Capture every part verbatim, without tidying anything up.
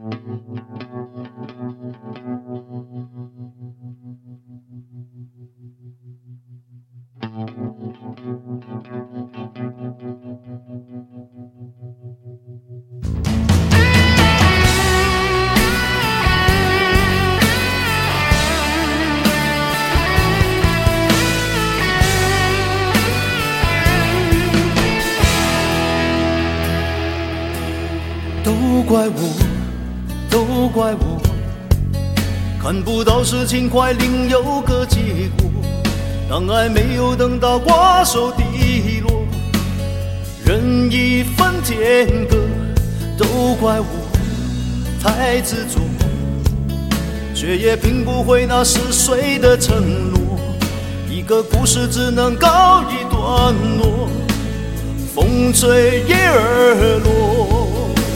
都怪我，都怪我，看不到事情快另有个结果，当爱没有等到瓜熟蒂落，人已分天各。都怪我太执着，却也拼不回那似水的承诺，一个故事只能告一段落，风吹叶儿落。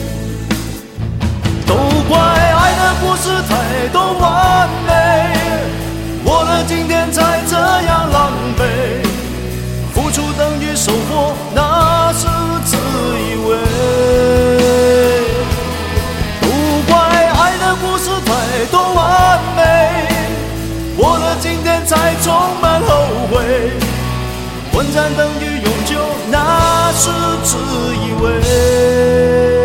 都怪爱的故事太多完美，我的今天才这样狼狈，付出等于收获，那是自以为。都怪爱的故事太多完美，我的今天才充满后悔，混战等于永久，那是自以为。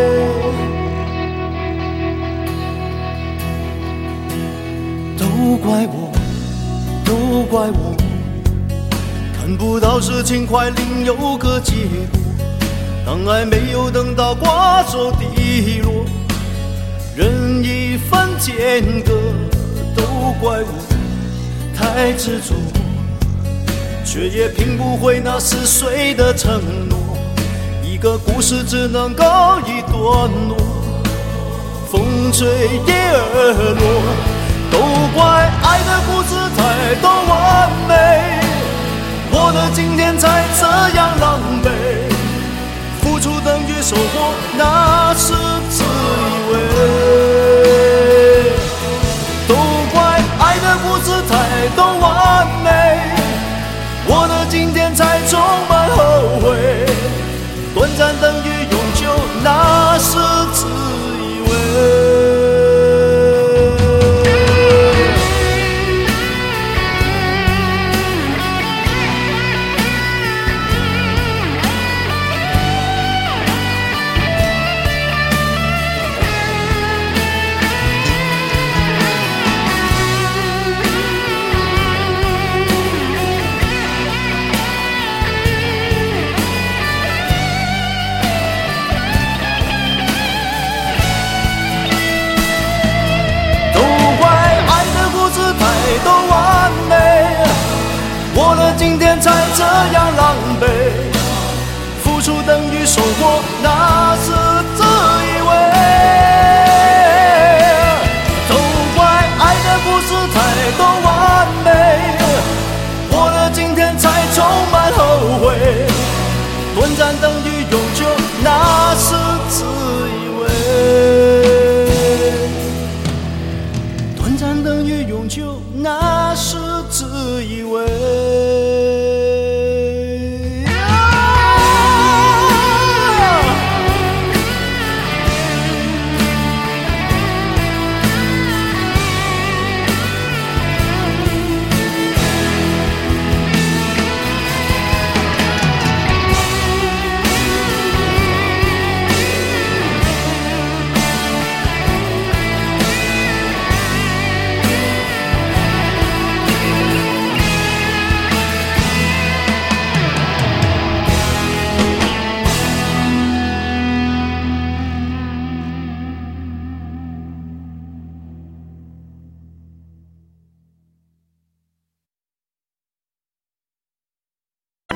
都怪我，都怪我，看不到事情快另有个结果，当爱没有等到瓜熟蒂落，人已分天各。都怪我太执着，却也拼不回那似水的承诺，一个故事只能告一段落，风吹叶儿落。都怪爱的故事太多完美，我的今天才这样狼狈，付出等于收获，那是自以为。都怪爱的故事太多完美，我的今天才充满后悔，短暂等于永久，那是自以为。都完美，我的今天才这样狼狈，付出等于收获，那